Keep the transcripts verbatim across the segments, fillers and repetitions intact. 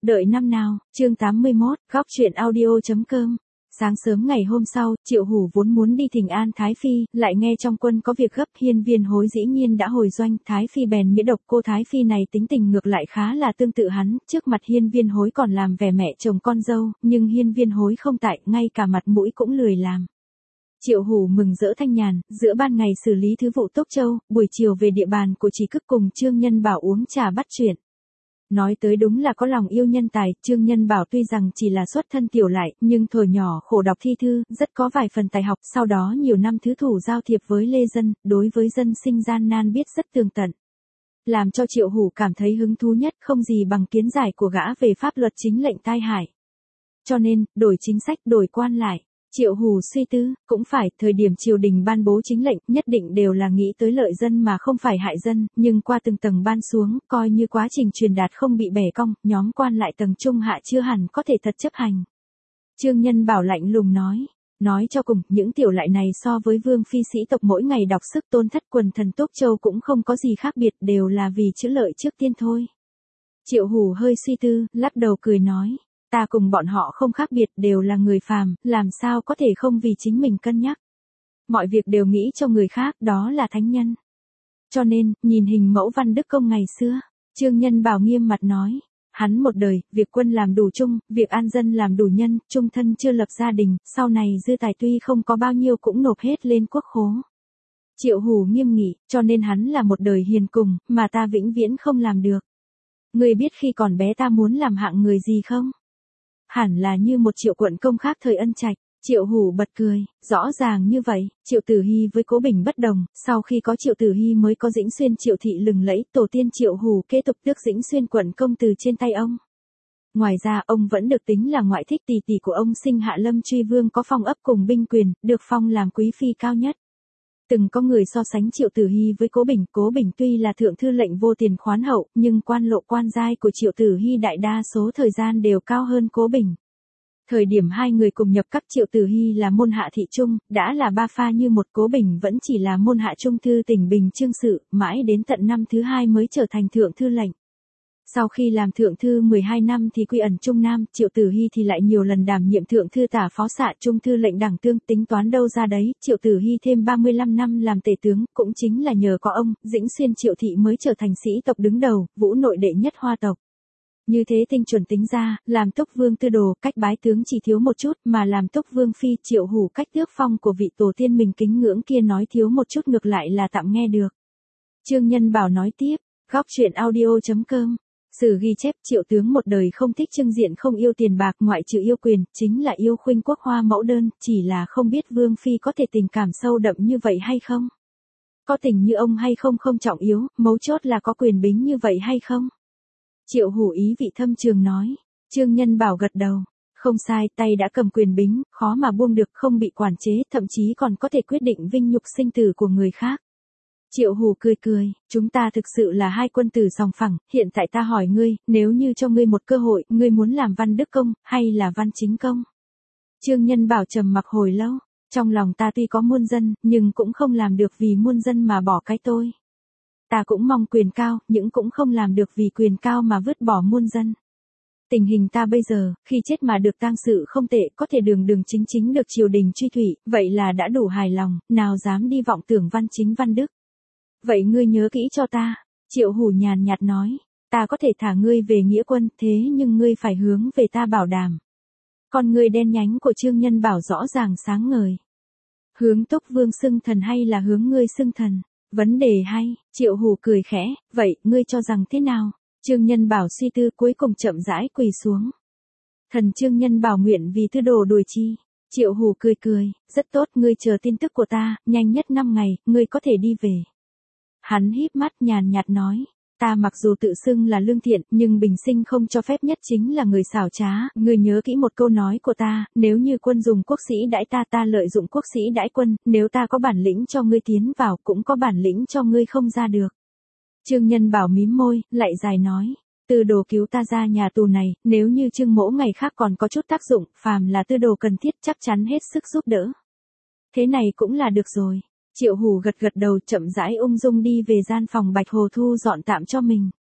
Đợi năm nào, chương tám mươi mốt, góc truyện audio.com. Sáng sớm ngày hôm sau, Triệu Hủ vốn muốn đi thỉnh an Thái Phi, lại nghe trong quân có việc gấp, Hiên Viên Hối dĩ nhiên đã hồi doanh, Thái Phi bèn nghĩa độc cô Thái Phi này tính tình ngược lại khá là tương tự hắn, trước mặt Hiên Viên Hối còn làm vẻ mẹ chồng con dâu, nhưng Hiên Viên Hối không tại, ngay cả mặt mũi cũng lười làm. Triệu Hủ mừng rỡ thanh nhàn, giữa ban ngày xử lý thứ vụ Tốc Châu, buổi chiều về địa bàn của Trí Cức cùng Trương Nhân Bảo uống trà bắt chuyện. Nói tới đúng là có lòng yêu nhân tài, Trương Nhân Bảo tuy rằng chỉ là xuất thân tiểu lại, nhưng thuở nhỏ khổ đọc thi thư, rất có vài phần tài học, sau đó nhiều năm thứ thủ giao thiệp với lê dân, đối với dân sinh gian nan biết rất tường tận. Làm cho Triệu Hủ cảm thấy hứng thú nhất không gì bằng kiến giải của gã về pháp luật chính lệnh tai hại. Cho nên, đổi chính sách, đổi quan lại. Triệu Hủ suy tư, cũng phải, thời điểm triều đình ban bố chính lệnh, nhất định đều là nghĩ tới lợi dân mà không phải hại dân, nhưng qua từng tầng ban xuống, coi như quá trình truyền đạt không bị bẻ cong, nhóm quan lại tầng trung hạ chưa hẳn có thể thật chấp hành. Trương Nhân Bảo lạnh lùng nói, nói cho cùng, những tiểu lại này so với vương phi sĩ tộc mỗi ngày đọc sức tôn thất quần thần Tốc Châu cũng không có gì khác biệt, đều là vì chữ lợi trước tiên thôi. Triệu Hủ hơi suy tư, lắc đầu cười nói. Ta cùng bọn họ không khác biệt, đều là người phàm, làm sao có thể không vì chính mình cân nhắc. Mọi việc đều nghĩ cho người khác, đó là thánh nhân. Cho nên, nhìn hình mẫu Văn Đức Công ngày xưa, Trương Nhân Bảo nghiêm mặt nói, hắn một đời, việc quân làm đủ trung, việc an dân làm đủ nhân, trung thân chưa lập gia đình, sau này dư tài tuy không có bao nhiêu cũng nộp hết lên quốc khố. Triệu Hủ nghiêm nghị, cho nên hắn là một đời hiền cùng, mà ta vĩnh viễn không làm được. Người biết khi còn bé ta muốn làm hạng người gì không? Hẳn là như một Triệu quận công khác thời Ân Trạch. Triệu Hủ bật cười, rõ ràng như vậy, Triệu Tử Hy với Cố Bình bất đồng, sau khi có Triệu Tử Hy mới có Dĩnh Xuyên Triệu thị lừng lẫy, tổ tiên Triệu Hủ kế tục tước Dĩnh Xuyên quận công từ trên tay ông. Ngoài ra, ông vẫn được tính là ngoại thích tỷ tỷ của ông sinh Hạ Lâm Truy Vương có phong ấp cùng binh quyền, được phong làm quý phi cao nhất. Từng có người so sánh Triệu Tử Hy với Cố Bình, Cố Bình tuy là thượng thư lệnh vô tiền khoán hậu, nhưng quan lộ quan giai của Triệu Tử Hy đại đa số thời gian đều cao hơn Cố Bình. Thời điểm hai người cùng nhập các, Triệu Tử Hy là môn hạ thị trung, đã là ba pha như một, Cố Bình vẫn chỉ là môn hạ trung thư tỉnh Bình Chương sự, mãi đến tận năm thứ hai mới trở thành thượng thư lệnh. Sau khi làm thượng thư mười hai năm thì quy ẩn Trung Nam, Triệu Tử Hy thì lại nhiều lần đảm nhiệm thượng thư tả phó xạ trung thư lệnh đảng tương, tính toán đâu ra đấy, Triệu Tử Hy thêm ba mươi lăm năm làm tể tướng, cũng chính là nhờ có ông, Dĩnh Xuyên Triệu thị mới trở thành sĩ tộc đứng đầu, vũ nội đệ nhất hoa tộc. Như thế tinh chuẩn tính ra, làm Túc Vương tư đồ, cách bái tướng chỉ thiếu một chút, mà làm Túc Vương phi, Triệu Hủ cách tước phong của vị tổ tiên mình kính ngưỡng kia nói thiếu một chút ngược lại là tạm nghe được. Trương Nhân Bảo nói tiếp, góc truyện audio.com. Sử ghi chép, Triệu tướng một đời không thích trưng diện, không yêu tiền bạc, ngoại trừ yêu quyền, chính là yêu khuynh quốc hoa mẫu đơn, chỉ là không biết Vương phi có thể tình cảm sâu đậm như vậy hay không. Có tình như ông hay không không trọng yếu, mấu chốt là có quyền bính như vậy hay không. Triệu Hủ ý vị thâm trường nói. Trương Nhân Bảo gật đầu. Không sai, tay đã cầm quyền bính, khó mà buông được, không bị quản chế, thậm chí còn có thể quyết định vinh nhục sinh tử của người khác. Triệu Hủ cười cười, chúng ta thực sự là hai quân tử sòng phẳng, hiện tại ta hỏi ngươi, nếu như cho ngươi một cơ hội, ngươi muốn làm Văn Đức Công, hay là Văn Chính Công? Trương Nhân Bảo trầm mặc hồi lâu, trong lòng ta tuy có muôn dân, nhưng cũng không làm được vì muôn dân mà bỏ cái tôi. Ta cũng mong quyền cao, nhưng cũng không làm được vì quyền cao mà vứt bỏ muôn dân. Tình hình ta bây giờ, khi chết mà được tang sự không tệ, có thể đường đường chính chính được triều đình truy thủy, vậy là đã đủ hài lòng, nào dám đi vọng tưởng Văn Chính Văn Đức. Vậy ngươi nhớ kỹ cho ta, Triệu Hủ nhàn nhạt nói, ta có thể thả ngươi về nghĩa quân, thế nhưng ngươi phải hướng về ta bảo đảm. Con ngươi đen nhánh của Trương Nhân Bảo rõ ràng sáng ngời. Hướng Túc Vương xưng thần hay là hướng ngươi xưng thần? Vấn đề hay, Triệu Hủ cười khẽ, vậy, ngươi cho rằng thế nào? Trương Nhân Bảo suy tư cuối cùng chậm rãi quỳ xuống. Thần Trương Nhân Bảo nguyện vì tư đồ đuổi chi. Triệu Hủ cười cười, rất tốt, ngươi chờ tin tức của ta, nhanh nhất năm ngày, ngươi có thể đi về. Hắn híp mắt nhàn nhạt nói, ta mặc dù tự xưng là lương thiện, nhưng bình sinh không cho phép nhất chính là người xảo trá, ngươi nhớ kỹ một câu nói của ta, nếu như quân dùng quốc sĩ đãi ta, ta lợi dụng quốc sĩ đãi quân, nếu ta có bản lĩnh cho ngươi tiến vào, cũng có bản lĩnh cho ngươi không ra được. Trương Nhân Bảo mím môi, lại dài nói, Tư đồ cứu ta ra nhà tù này, nếu như Trương mỗ ngày khác còn có chút tác dụng, phàm là tư đồ cần thiết chắc chắn hết sức giúp đỡ. Thế này cũng là được rồi. Triệu Hủ gật gật đầu, chậm rãi ung dung đi về gian phòng Bạch Hồ thu dọn tạm cho mình.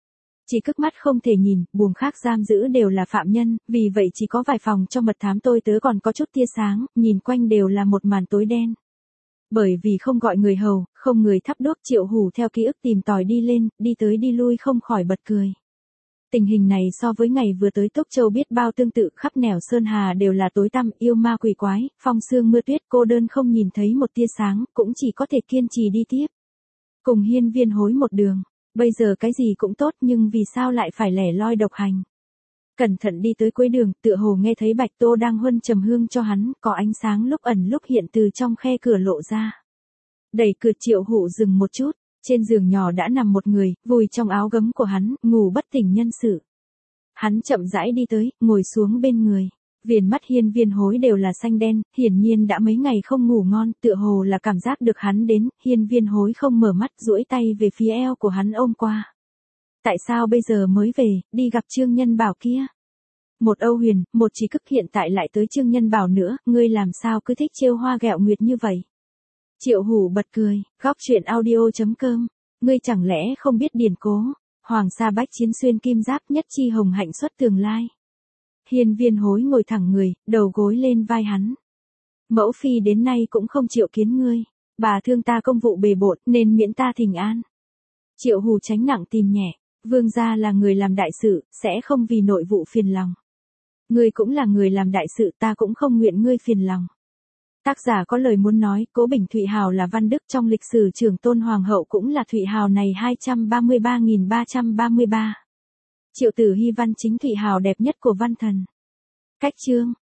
Chỉ cức mắt không thể nhìn, buồng khác giam giữ đều là phạm nhân, vì vậy chỉ có vài phòng cho mật thám tôi tớ còn có chút tia sáng, nhìn quanh đều là một màn tối đen. Bởi vì không gọi người hầu, không người thắp đuốc, Triệu Hủ theo ký ức tìm tòi đi lên, đi tới đi lui không khỏi bật cười. Tình hình này so với ngày vừa tới Tốc Châu biết bao tương tự, khắp nẻo sơn hà đều là tối tăm, yêu ma quỷ quái, phong sương mưa tuyết, cô đơn không nhìn thấy một tia sáng, cũng chỉ có thể kiên trì đi tiếp. Cùng Hiên Viên Hối một đường, bây giờ cái gì cũng tốt nhưng vì sao lại phải lẻ loi độc hành. Cẩn thận đi tới cuối đường, tựa hồ nghe thấy Bạch Tô đang huân trầm hương cho hắn, có ánh sáng lúc ẩn lúc hiện từ trong khe cửa lộ ra. Đẩy cửa, Triệu Hủ dừng một chút, trên giường nhỏ đã nằm một người, vùi trong áo gấm của hắn, ngủ bất tỉnh nhân sự. Hắn chậm rãi đi tới, ngồi xuống bên người. Viền mắt Hiên Viên Hối đều là xanh đen, hiển nhiên đã mấy ngày không ngủ ngon, tựa hồ là cảm giác được hắn đến, Hiên Viên Hối không mở mắt, duỗi tay về phía eo của hắn ôm qua. Tại sao bây giờ mới về, đi gặp Trương Nhân Bảo kia? Một Âu Huyền, một Trí Cức hiện tại lại tới Trương Nhân Bảo nữa, ngươi làm sao cứ thích trêu hoa ghẹo nguyệt như vậy? Triệu Hủ bật cười, góc truyện audio chấm com, ngươi chẳng lẽ không biết điển cố, Hoàng Sa Bách Chiến xuyên kim giáp, nhất chi hồng hạnh xuất tường lai. Hiên Viên Hối ngồi thẳng người, đầu gối lên vai hắn. Mẫu phi đến nay cũng không chịu kiến ngươi, bà thương ta công vụ bề bộn nên miễn ta thỉnh an. Triệu Hủ tránh nặng tìm nhẹ, vương gia là người làm đại sự, sẽ không vì nội vụ phiền lòng. Ngươi cũng là người làm đại sự, ta cũng không nguyện ngươi phiền lòng. Tác giả có lời muốn nói, Cố Bình Thụy Hào là văn đức trong lịch sử, Trưởng Tôn Hoàng hậu cũng là Thụy Hào này hai trăm ba mươi ba nghìn ba trăm ba mươi ba. Triệu Tử Hy văn chính Thụy Hào đẹp nhất của văn thần. Cách chương